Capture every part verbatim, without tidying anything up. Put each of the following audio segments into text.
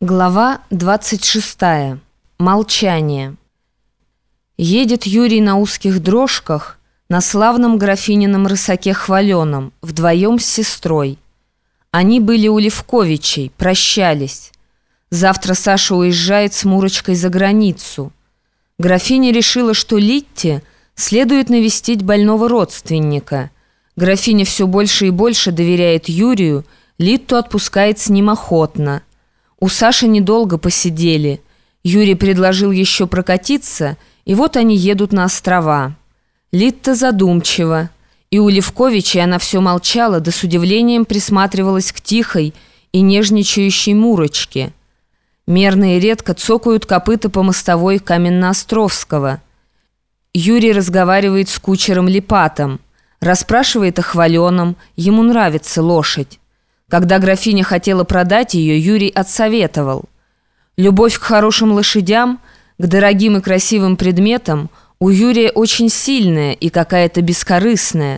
Глава двадцать шестая. Молчание. Едет Юрий на узких дрожках на славном графинином рысаке хваленом, вдвоем с сестрой. Они были у Левковичей, прощались. Завтра Саша уезжает с Мурочкой за границу. Графиня решила, что Литте следует навестить больного родственника. Графиня все больше и больше доверяет Юрию, Литту отпускает с ним охотно. У Саши недолго посидели. Юрий предложил еще прокатиться, и вот они едут на острова. Литта задумчива, и у Левковичей она все молчала, да с удивлением присматривалась к тихой и нежничающей Мурочке. Мерно и редко цокают копыта по мостовой Каменноостровского. Юрий разговаривает с кучером Липатом, расспрашивает о хваленом, ему нравится лошадь. Когда графиня хотела продать ее, Юрий отсоветовал. Любовь к хорошим лошадям, к дорогим и красивым предметам у Юрия очень сильная и какая-то бескорыстная.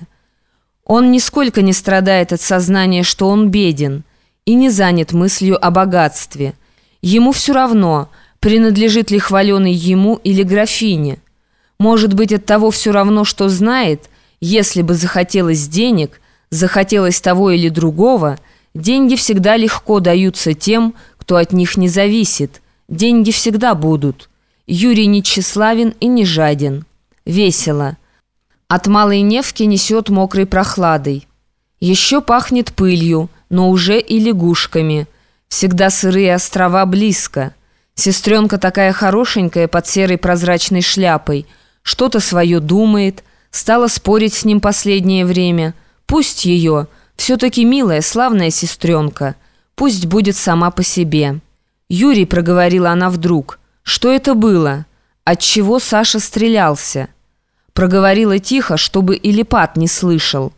Он нисколько не страдает от сознания, что он беден, и не занят мыслью о богатстве. Ему все равно, принадлежит ли хваленый ему или графине. Может быть, от того все равно, что знает, если бы захотелось денег, захотелось того или другого. Деньги всегда легко даются тем, кто от них не зависит. Деньги всегда будут. Юрий не тщеславен и не жаден. Весело. От Малой Невки несет мокрой прохладой. Еще пахнет пылью, но уже и лягушками. Всегда сырые острова близко. Сестренка такая хорошенькая под серой прозрачной шляпой. Что-то свое думает. Стала спорить с ним последнее время. Пусть ее... Все-таки милая, славная сестренка. Пусть будет сама по себе. Юрий, проговорила она вдруг. Что это было? Отчего Саша стрелялся? Проговорила тихо, чтобы и Липат не слышал.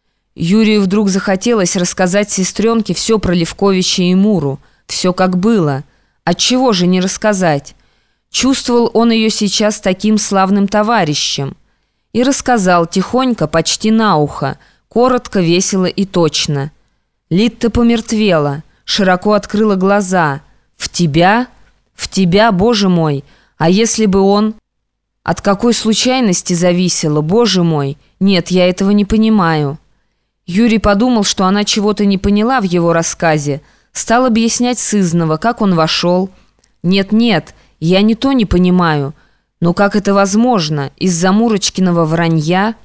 Юрию вдруг захотелось рассказать сестренке все про Левковича и Муру. Все как было. Отчего же не рассказать? Чувствовал он ее сейчас таким славным товарищем. И рассказал тихонько, почти на ухо, коротко, весело и точно. Литта помертвела, широко открыла глаза. «В тебя? В тебя, Боже мой! А если бы он...» «От какой случайности зависело, Боже мой? Нет, я этого не понимаю». Юрий подумал, что она чего-то не поняла в его рассказе. Стал объяснять сызнова, как он вошел. «Нет-нет, я не то не понимаю. Но как это возможно? Из-за Мурочкиного вранья...»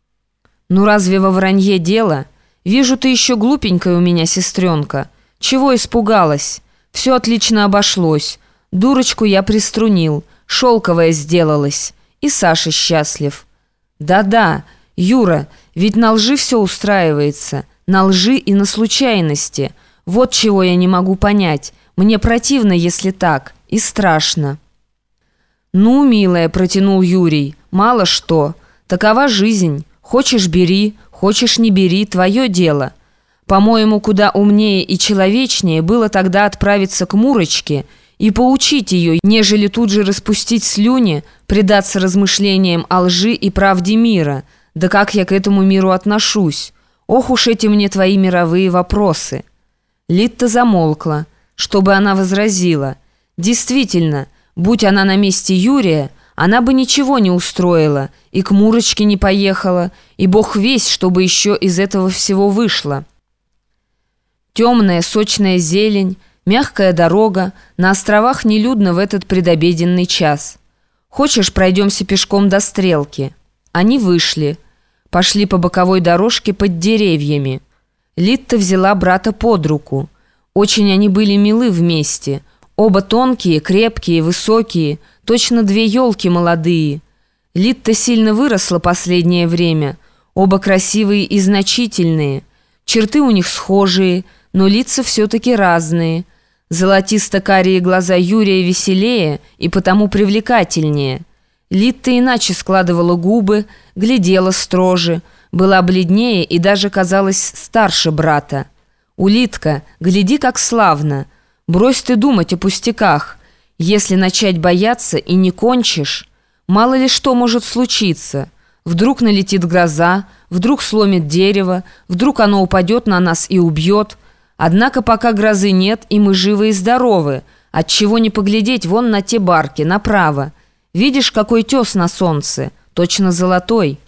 «Ну разве во вранье дело? Вижу, ты еще глупенькая у меня, сестренка. Чего испугалась? Все отлично обошлось. Дурочку я приструнил, шелковая сделалась. И Саша счастлив». «Да-да, Юра, ведь на лжи все устраивается. На лжи и на случайности. Вот чего я не могу понять. Мне противно, если так. И страшно». «Ну, милая», — протянул Юрий, — «мало что. Такова жизнь». Хочешь — бери, хочешь — не бери, твое дело. По-моему, куда умнее и человечнее было тогда отправиться к Мурочке и поучить ее, нежели тут же распустить слюни, предаться размышлениям о лжи и правде мира. Да как я к этому миру отношусь? Ох уж эти мне твои мировые вопросы». Литта замолкла, чтобы она возразила. Действительно, будь она на месте Юрия, она бы ничего не устроила, и к Мурочке не поехала, и бог весть, чтобы еще из этого всего вышло. Темная, сочная зелень, мягкая дорога, на островах нелюдно в этот предобеденный час. «Хочешь, пройдемся пешком до Стрелки?» Они вышли, пошли по боковой дорожке под деревьями. Литта взяла брата под руку. Очень они были милы вместе. Оба тонкие, крепкие, высокие, точно две елки молодые. Литта сильно выросла последнее время. Оба красивые и значительные. Черты у них схожие, но лица все-таки разные. Золотисто-карие глаза Юрия веселее и потому привлекательнее. Литта иначе складывала губы, глядела строже, была бледнее и даже казалась старше брата. «Улитка, гляди, как славно! Брось ты думать о пустяках. Если начать бояться и не кончишь, мало ли что может случиться. Вдруг налетит гроза, вдруг сломит дерево, вдруг оно упадет на нас и убьет. Однако пока грозы нет, и мы живы и здоровы, Отчего не поглядеть вон на те барки, направо? Видишь, какой тес на солнце? Точно золотой.